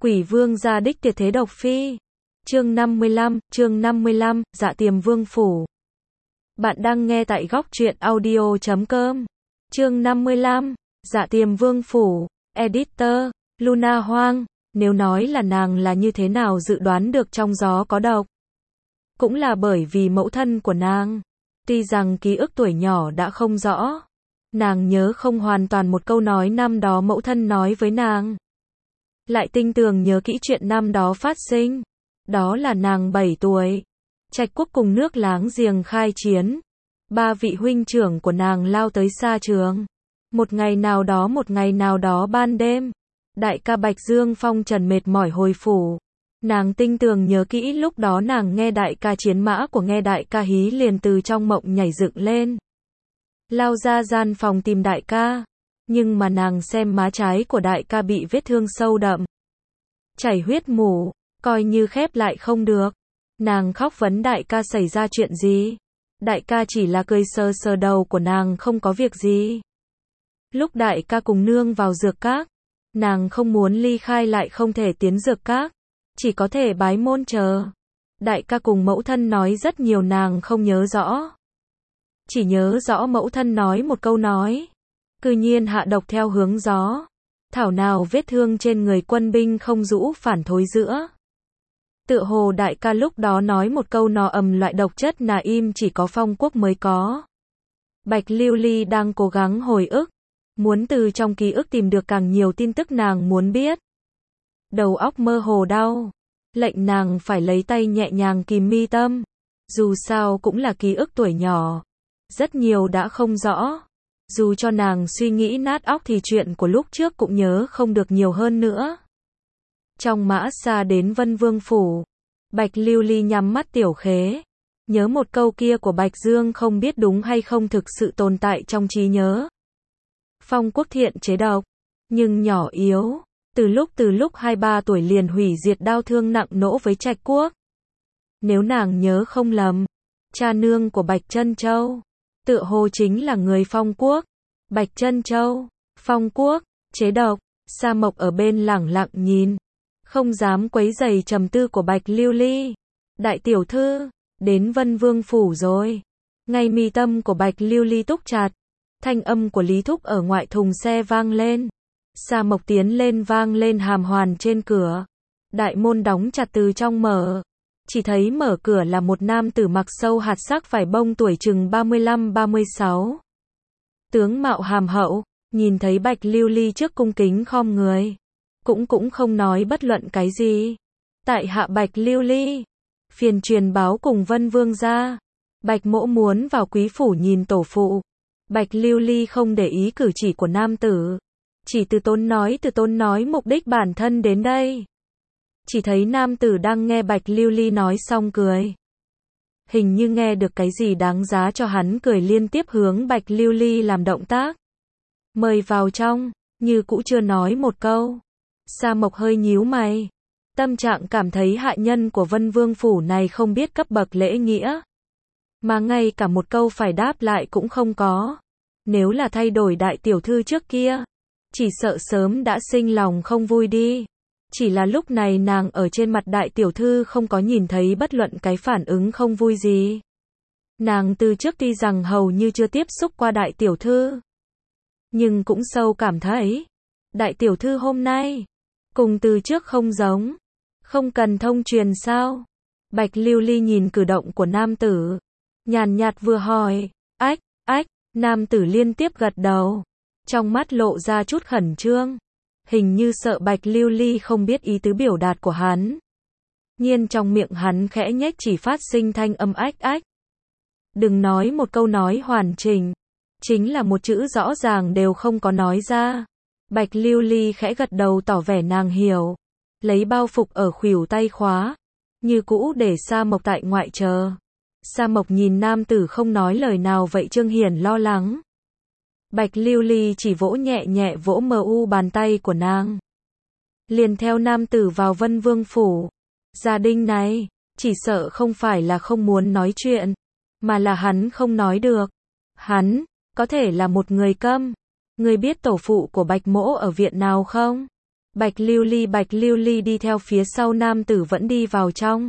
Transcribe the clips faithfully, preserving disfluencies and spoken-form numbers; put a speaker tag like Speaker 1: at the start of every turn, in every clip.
Speaker 1: Quỷ vương gia đích tuyệt thế độc phi. Chương năm mươi lăm, chương năm mươi lăm, Dạ Tiềm Vương phủ. Bạn đang nghe tại góc truyện audio chấm com. Chương năm mươi lăm, Dạ Tiềm Vương phủ. Editor, Luna Hoang. Nếu nói là nàng là như thế nào dự đoán được trong gió có độc. Cũng là bởi vì mẫu thân của nàng. Tuy rằng ký ức tuổi nhỏ đã không rõ. Nàng nhớ không hoàn toàn một câu nói năm đó mẫu thân nói với nàng. Lại tinh tường nhớ kỹ chuyện năm đó phát sinh. Đó là nàng bảy tuổi. Trạch quốc cùng nước láng giềng khai chiến. Ba vị huynh trưởng của nàng lao tới xa trường. Một ngày nào đó một ngày nào đó ban đêm. Đại ca Bạch Dương phong trần mệt mỏi hồi phủ. Nàng tinh tường nhớ kỹ lúc đó nàng nghe đại ca chiến mã của nghe đại ca hí liền từ trong mộng nhảy dựng lên. Lao ra gian phòng tìm đại ca. Nhưng mà nàng xem má trái của đại ca bị vết thương sâu đậm. Chảy huyết mủ, coi như khép lại không được. Nàng khóc vấn đại ca xảy ra chuyện gì. Đại ca chỉ là cười sờ sờ đầu của nàng không có việc gì. Lúc đại ca cùng nương vào dược các, nàng không muốn ly khai lại không thể tiến dược các. Chỉ có thể bái môn chờ. Đại ca cùng mẫu thân nói rất nhiều nàng không nhớ rõ. Chỉ nhớ rõ mẫu thân nói một câu nói. Cư nhiên hạ độc theo hướng gió. Thảo nào vết thương trên người quân binh không rũ phản thối giữa. Tựa hồ đại ca lúc đó nói một câu nò ầm loại độc chất nà im chỉ có Phong quốc mới có. Bạch Lưu Ly đang cố gắng hồi ức. Muốn từ trong ký ức tìm được càng nhiều tin tức nàng muốn biết. Đầu óc mơ hồ đau. Lệnh nàng phải lấy tay nhẹ nhàng kìm mi tâm. Dù sao cũng là ký ức tuổi nhỏ. Rất nhiều đã không rõ. Dù cho nàng suy nghĩ nát óc thì chuyện của lúc trước cũng nhớ không được nhiều hơn nữa. Trong mã xa đến Vân Vương phủ. Bạch Lưu Ly nhắm mắt tiểu khế. Nhớ một câu kia của Bạch Dương không biết đúng hay không thực sự tồn tại trong trí nhớ. Phong quốc thiện chế độc. Nhưng nhỏ yếu. Từ lúc từ lúc hai ba tuổi liền hủy diệt đau thương nặng nỗ với Trạch quốc. Nếu nàng nhớ không lầm. Cha nương của Bạch Trân Châu. Tựa hồ chính là người Phong quốc. Bạch Trân Châu, Phong quốc, chế độc. Sa Mộc ở bên lẳng lặng nhìn. Không dám quấy rầy trầm tư của Bạch Lưu Ly. Đại tiểu thư, đến Vân Vương phủ rồi. Ngay mi tâm của Bạch Lưu Ly túc chặt. Thanh âm của Lý Thúc ở ngoại thùng xe vang lên. Sa Mộc tiến lên vang lên hàm hoàn trên cửa. Đại môn đóng chặt từ trong mở. Chỉ thấy mở cửa là một nam tử mặc sâu hạt sắc vải bông tuổi chừng ba mươi lăm ba mươi sáu. Tướng mạo hàm hậu, nhìn thấy Bạch Lưu Ly trước cung kính khom người. Cũng cũng không nói bất luận cái gì. Tại hạ Bạch Lưu Ly. Phiền truyền báo cùng Vân Vương gia. Bạch mỗ muốn vào quý phủ nhìn tổ phụ. Bạch Lưu Ly không để ý cử chỉ của nam tử. Chỉ từ tốn nói từ tốn nói mục đích bản thân đến đây. Chỉ thấy nam tử đang nghe Bạch Lưu Ly nói xong cười. Hình như nghe được cái gì đáng giá cho hắn cười liên tiếp hướng Bạch Lưu Ly làm động tác. Mời vào trong, như cũ chưa nói một câu. Sa Mộc hơi nhíu mày. Tâm trạng cảm thấy hạ nhân của Vân Vương phủ này không biết cấp bậc lễ nghĩa. Mà ngay cả một câu phải đáp lại cũng không có. Nếu là thay đổi đại tiểu thư trước kia, chỉ sợ sớm đã sinh lòng không vui đi. Chỉ là lúc này nàng ở trên mặt đại tiểu thư không có nhìn thấy bất luận cái phản ứng không vui gì. Nàng từ trước tuy rằng hầu như chưa tiếp xúc qua đại tiểu thư. Nhưng cũng sâu cảm thấy. Đại tiểu thư hôm nay. Cùng từ trước không giống. Không cần thông truyền sao. Bạch Lưu Ly nhìn cử động của nam tử. Nhàn nhạt vừa hỏi. Ách, ách. Nam tử liên tiếp gật đầu. Trong mắt lộ ra chút khẩn trương. Hình như sợ Bạch Lưu Ly không biết ý tứ biểu đạt của hắn. Nhiên trong miệng hắn khẽ nhếch chỉ phát sinh thanh âm ách ách. Đừng nói một câu nói hoàn chỉnh. Chính là một chữ rõ ràng đều không có nói ra. Bạch Lưu Ly khẽ gật đầu tỏ vẻ nàng hiểu. Lấy bao phục ở khuỷu tay khóa. Như cũ để Sa Mộc tại ngoại chờ. Sa Mộc nhìn nam tử không nói lời nào vậy Trương Hiển lo lắng. Bạch Lưu Ly chỉ vỗ nhẹ nhẹ vỗ mờ u bàn tay của nàng. Liền theo nam tử vào Vân Vương phủ. Gia đình này, chỉ sợ không phải là không muốn nói chuyện, mà là hắn không nói được. Hắn, có thể là một người câm. Ngươi biết tổ phụ của Bạch mỗ ở viện nào không? Bạch Lưu Ly Bạch Lưu Ly đi theo phía sau nam tử vẫn đi vào trong.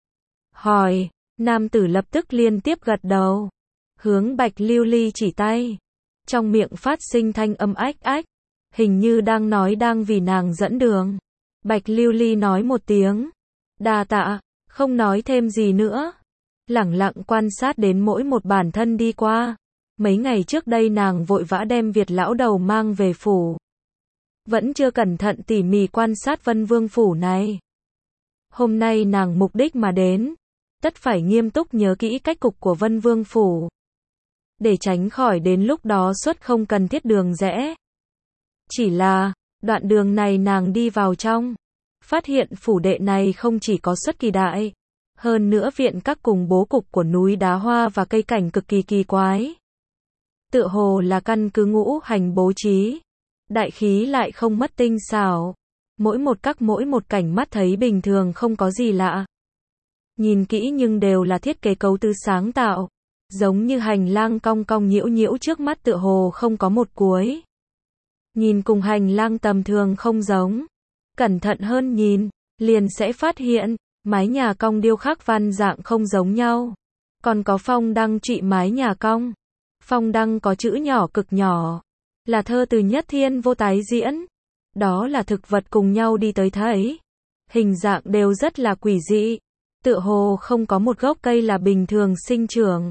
Speaker 1: Hỏi, nam tử lập tức liên tiếp gật đầu. Hướng Bạch Lưu Ly chỉ tay. Trong miệng phát sinh thanh âm ách ách. Hình như đang nói đang vì nàng dẫn đường. Bạch Lưu Ly nói một tiếng. Đa tạ, không nói thêm gì nữa. Lẳng lặng quan sát đến mỗi một bản thân đi qua. Mấy ngày trước đây nàng vội vã đem Việt lão đầu mang về phủ. Vẫn chưa cẩn thận tỉ mỉ quan sát Vân Vương phủ này. Hôm nay nàng mục đích mà đến. Tất phải nghiêm túc nhớ kỹ cách cục của Vân Vương phủ. Để tránh khỏi đến lúc đó xuất không cần thiết đường rẽ. Chỉ là, đoạn đường này nàng đi vào trong. Phát hiện phủ đệ này không chỉ có xuất kỳ đại. Hơn nữa viện các cùng bố cục của núi đá hoa và cây cảnh cực kỳ kỳ quái. Tựa hồ là căn cứ ngũ hành bố trí. Đại khí lại không mất tinh xảo. Mỗi một các mỗi một cảnh mắt thấy bình thường không có gì lạ. Nhìn kỹ nhưng đều là thiết kế cấu tư sáng tạo. Giống như hành lang cong cong nhiễu nhiễu trước mắt tựa hồ không có một cuối. Nhìn cùng hành lang tầm thường không giống. Cẩn thận hơn nhìn, liền sẽ phát hiện, mái nhà cong điêu khắc văn dạng không giống nhau. Còn có phong đăng trụy mái nhà cong. Phong đăng có chữ nhỏ cực nhỏ. Là thơ từ nhất thiên vô tái diễn. Đó là thực vật cùng nhau đi tới thấy. Hình dạng đều rất là quỷ dị. Tựa hồ không có một gốc cây là bình thường sinh trưởng.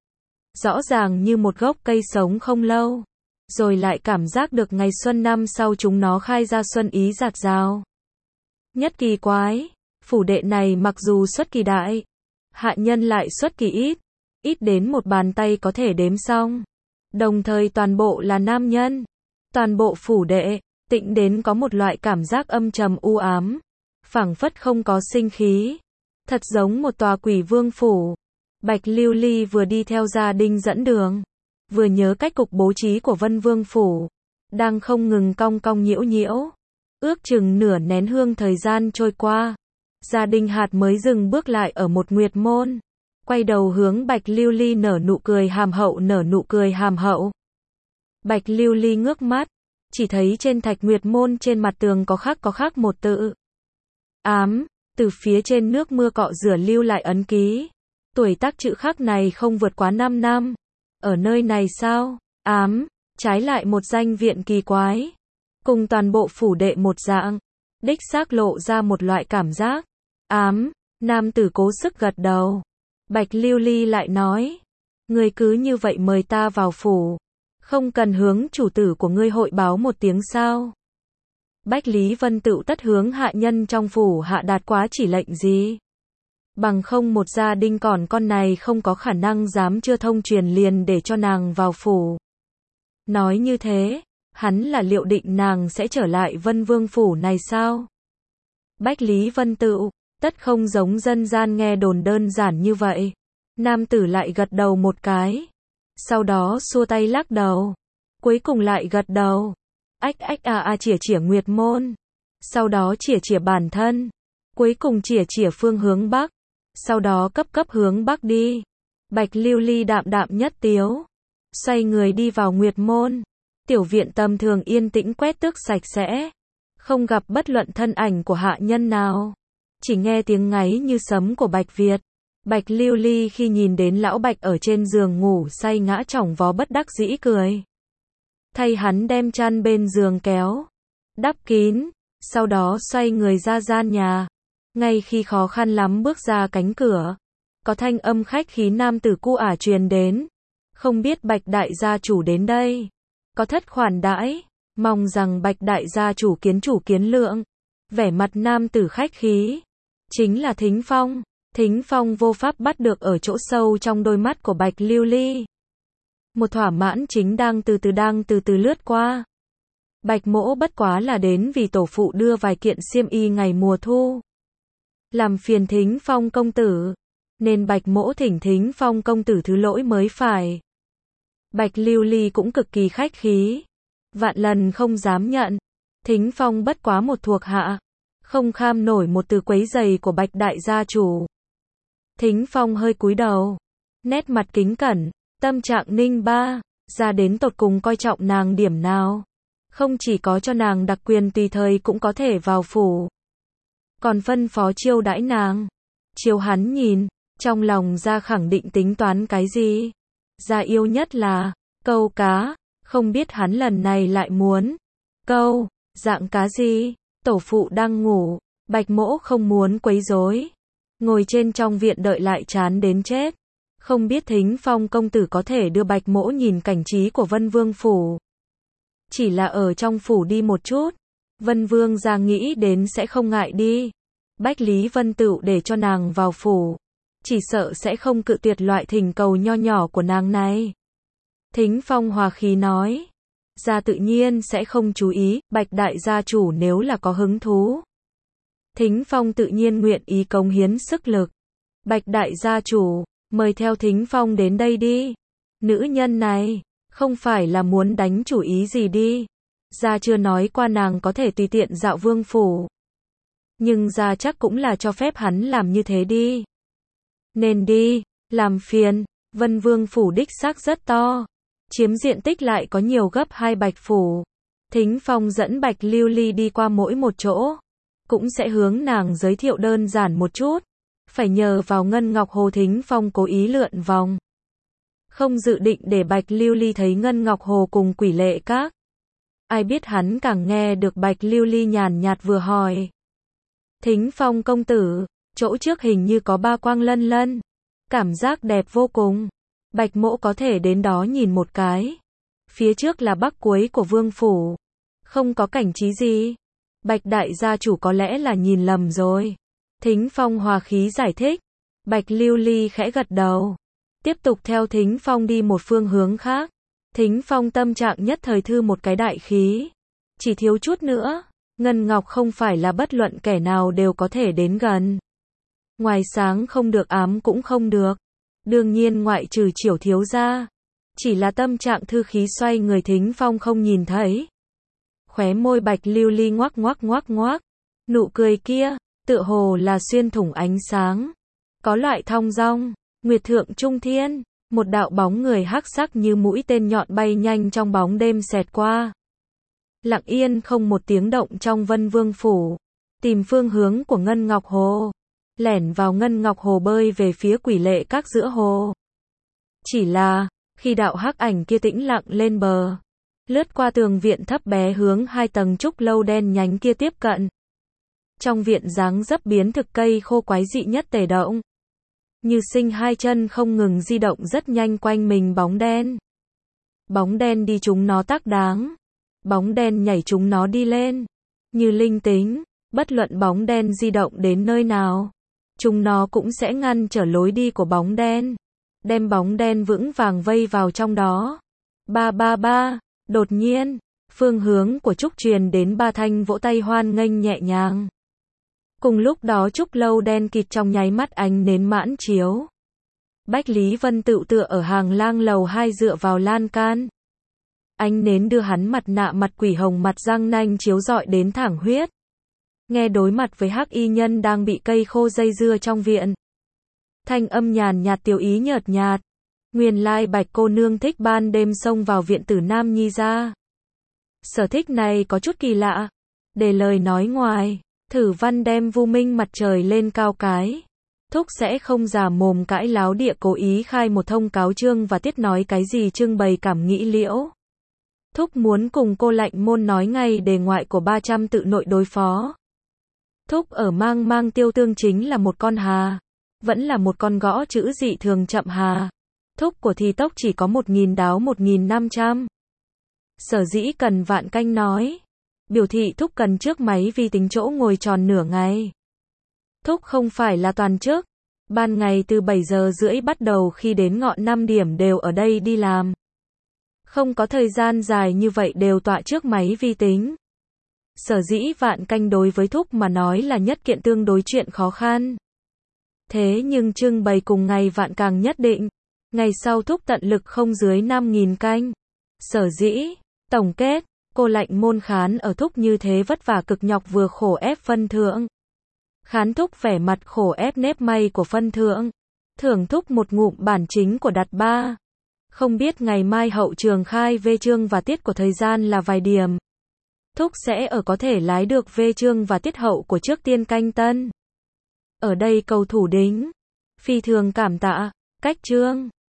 Speaker 1: Rõ ràng như một gốc cây sống không lâu. Rồi lại cảm giác được ngày xuân năm sau chúng nó khai ra xuân ý rạt rào. Nhất kỳ quái, phủ đệ này mặc dù xuất kỳ đại, hạ nhân lại xuất kỳ ít, ít đến một bàn tay có thể đếm xong. Đồng thời toàn bộ là nam nhân. Toàn bộ phủ đệ, tịnh đến có một loại cảm giác âm trầm u ám, phảng phất không có sinh khí. Thật giống một tòa quỷ vương phủ. Bạch Lưu Ly vừa đi theo gia đình dẫn đường, vừa nhớ cách cục bố trí của Vân Vương phủ, đang không ngừng cong cong nhiễu nhiễu. Ước chừng nửa nén hương thời gian trôi qua, gia đình hạt mới dừng bước lại ở một nguyệt môn, quay đầu hướng Bạch Lưu Ly nở nụ cười hàm hậu nở nụ cười hàm hậu. Bạch Lưu Ly ngước mắt, chỉ thấy trên thạch nguyệt môn trên mặt tường có khắc có khắc một tự ám, từ phía trên nước mưa cọ rửa lưu lại ấn ký. Tuổi tác chữ khắc này không vượt quá năm năm. Ở nơi này sao? Ám, trái lại một danh viện kỳ quái. Cùng toàn bộ phủ đệ một dạng. Đích xác lộ ra một loại cảm giác. Ám, nam tử cố sức gật đầu. Bạch Lưu Ly lại nói. Ngươi cứ như vậy mời ta vào phủ. Không cần hướng chủ tử của ngươi hội báo một tiếng sao? Bách Lý Vân Tựu tất hướng hạ nhân trong phủ hạ đạt quá chỉ lệnh gì? Bằng không một gia đình còn con này không có khả năng dám chưa thông truyền liền để cho nàng vào phủ. Nói như thế, hắn là liệu định nàng sẽ trở lại Vân Vương phủ này sao? Bách Lý Vân Tựu, tất không giống dân gian nghe đồn đơn giản như vậy. Nam tử lại gật đầu một cái. Sau đó xua tay lắc đầu. Cuối cùng lại gật đầu. Ách ách a a chỉa chỉa nguyệt môn. Sau đó chỉa chỉa bản thân. Cuối cùng chỉa chỉa phương hướng bắc. Sau đó cấp cấp hướng bắc đi. Bạch Lưu Ly đạm đạm nhất tiếu. Xoay người đi vào nguyệt môn. Tiểu viện tầm thường yên tĩnh quét tước sạch sẽ. Không gặp bất luận thân ảnh của hạ nhân nào. Chỉ nghe tiếng ngáy như sấm của Bạch Việt. Bạch Lưu Ly khi nhìn đến lão Bạch ở trên giường ngủ say ngã chỏng vó bất đắc dĩ cười. Thay hắn đem chăn bên giường kéo. Đắp kín. Sau đó xoay người ra gian nhà. Ngay khi khó khăn lắm bước ra cánh cửa, có thanh âm khách khí nam tử cu ả truyền đến. Không biết Bạch đại gia chủ đến đây. Có thất khoản đãi. Mong rằng Bạch đại gia chủ kiến chủ kiến lượng. Vẻ mặt nam tử khách khí. Chính là Thính Phong. Thính Phong vô pháp bắt được ở chỗ sâu trong đôi mắt của Bạch Lưu Ly. Một thỏa mãn chính đang từ từ đang từ từ lướt qua. Bạch mỗ bất quá là đến vì tổ phụ đưa vài kiện xiêm y ngày mùa thu. Làm phiền Thính Phong công tử. Nên Bạch mỗ thỉnh Thính Phong công tử thứ lỗi mới phải. Bạch Lưu Ly cũng cực kỳ khách khí. Vạn lần không dám nhận. Thính Phong bất quá một thuộc hạ. Không kham nổi một từ quấy giày của Bạch đại gia chủ. Thính Phong hơi cúi đầu. Nét mặt kính cẩn. Tâm trạng ninh ba. Ra đến tột cùng coi trọng nàng điểm nào. Không chỉ có cho nàng đặc quyền tùy thời cũng có thể vào phủ, còn phân phó chiêu đãi nàng. Chiêu hắn nhìn, trong lòng ra khẳng định tính toán cái gì. Ra yêu nhất là câu cá, không biết hắn lần này lại muốn câu dạng cá gì. Tổ phụ đang ngủ, Bạch Mỗ không muốn quấy rối, ngồi trên trong viện đợi lại chán đến chết. Không biết Thính Phong công tử có thể đưa Bạch Mỗ nhìn cảnh trí của Vân Vương phủ. Chỉ là ở trong phủ đi một chút, Vân Vương gia nghĩ đến sẽ không ngại đi. Bách Lý Vân Tựu để cho nàng vào phủ, chỉ sợ sẽ không cự tuyệt loại thỉnh cầu nho nhỏ của nàng này. Thính Phong hòa khí nói, gia tự nhiên sẽ không chú ý, Bạch đại gia chủ nếu là có hứng thú. Thính Phong tự nhiên nguyện ý cống hiến sức lực. Bạch đại gia chủ, mời theo Thính Phong đến đây đi. Nữ nhân này, không phải là muốn đánh chủ ý gì đi. Gia chưa nói qua nàng có thể tùy tiện dạo vương phủ. Nhưng gia chắc cũng là cho phép hắn làm như thế đi. Nên đi, làm phiền, Vân Vương phủ đích xác rất to. Chiếm diện tích lại có nhiều gấp hai Bạch phủ. Thính Phong dẫn Bạch Lưu Ly đi qua mỗi một chỗ. Cũng sẽ hướng nàng giới thiệu đơn giản một chút. Phải nhờ vào Ngân Ngọc Hồ. Thính Phong cố ý lượn vòng. Không dự định để Bạch Lưu Ly thấy Ngân Ngọc Hồ cùng Quỷ Lệ Các. Ai biết hắn càng nghe được Bạch Lưu Ly nhàn nhạt vừa hỏi. Thính Phong công tử, chỗ trước hình như có ba quang lân lân. Cảm giác đẹp vô cùng. Bạch Mỗ có thể đến đó nhìn một cái. Phía trước là bắc cuối của vương phủ. Không có cảnh trí gì. Bạch đại gia chủ có lẽ là nhìn lầm rồi. Thính Phong hòa khí giải thích. Bạch Lưu Ly khẽ gật đầu. Tiếp tục theo Thính Phong đi một phương hướng khác. Thính Phong tâm trạng nhất thời thư một cái đại khí. Chỉ thiếu chút nữa. Ngân Ngọc không phải là bất luận kẻ nào đều có thể đến gần. Ngoài sáng không được ám cũng không được. Đương nhiên ngoại trừ Chiểu thiếu gia. Chỉ là tâm trạng thư khí xoay người Thính Phong không nhìn thấy. Khóe môi Bạch Lưu Ly ngoác ngoác ngoác ngoác. Nụ cười kia, tựa hồ là xuyên thủng ánh sáng. Có loại thong dong, nguyệt thượng trung thiên. Một đạo bóng người hắc sắc như mũi tên nhọn bay nhanh trong bóng đêm xẹt qua. Lặng yên không một tiếng động trong Vân Vương phủ. Tìm phương hướng của Ngân Ngọc Hồ. Lẻn vào Ngân Ngọc Hồ bơi về phía Quỷ Lệ Các giữa hồ. Chỉ là, khi đạo hắc ảnh kia tĩnh lặng lên bờ. Lướt qua tường viện thấp bé hướng hai tầng trúc lâu đen nhánh kia tiếp cận. Trong viện dáng dấp biến thực cây khô quái dị nhất tề động. Như sinh hai chân không ngừng di động rất nhanh quanh mình bóng đen. Bóng đen đi chúng nó tác đáng. Bóng đen nhảy chúng nó đi lên. Như linh tính, bất luận bóng đen di động đến nơi nào. Chúng nó cũng sẽ ngăn trở lối đi của bóng đen. Đem bóng đen vững vàng vây vào trong đó. Ba ba ba, đột nhiên, phương hướng của Trúc truyền đến ba thanh vỗ tay hoan nghênh nhẹ nhàng. Cùng lúc đó trúc lâu đen kịt trong nháy mắt ánh nến mãn chiếu. Bách Lý Vân Tựu tựa ở hàng lang lầu hai dựa vào lan can. Ánh nến đưa hắn mặt nạ mặt quỷ hồng mặt răng nanh chiếu rọi đến thẳng huyết. Nghe đối mặt với hắc y nhân đang bị cây khô dây dưa trong viện. Thanh âm nhàn nhạt tiểu ý nhợt nhạt. Nguyên lai Bạch cô nương thích ban đêm xông vào viện tử Nam Nhi ra. Sở thích này có chút kỳ lạ. Để lời nói ngoài, Thử Văn đem Vu Minh mặt trời lên cao cái. Thúc sẽ không già mồm cãi láo địa cố ý khai một thông cáo chương và tiết nói cái gì trưng bày cảm nghĩ liễu. Thúc muốn cùng cô lạnh môn nói ngay đề ngoại của ba trăm tự nội đối phó. Thúc ở mang mang tiêu tương chính là một con hà. Vẫn là một con gõ chữ dị thường chậm hà. Thúc của thì tốc chỉ có một nghìn đáo một nghìn năm trăm. Sở dĩ cần Vạn Canh nói. Biểu thị thúc cần trước máy vi tính chỗ ngồi tròn nửa ngày. Thúc không phải là toàn chức. Ban ngày từ bảy giờ rưỡi bắt đầu khi đến ngọn năm điểm đều ở đây đi làm. Không có thời gian dài như vậy đều tọa trước máy vi tính. Sở dĩ Vạn Canh đối với thúc mà nói là nhất kiện tương đối chuyện khó khăn. Thế nhưng trưng bày cùng ngày Vạn càng nhất định. Ngày sau thúc tận lực không dưới năm nghìn canh. Sở dĩ, tổng kết, cô lạnh môn khán ở thúc như thế vất vả cực nhọc vừa khổ ép phân thượng. Khán thúc vẻ mặt khổ ép nếp may của phân thượng. Thưởng thúc một ngụm bản chính của đặt ba. Không biết ngày mai hậu trường khai vê chương và tiết của thời gian là vài điểm. Thúc sẽ ở có thể lái được về Trương và tiết hậu của trước tiên canh tân. Ở đây cầu thủ đính. Phi thường cảm tạ. Cách Trương.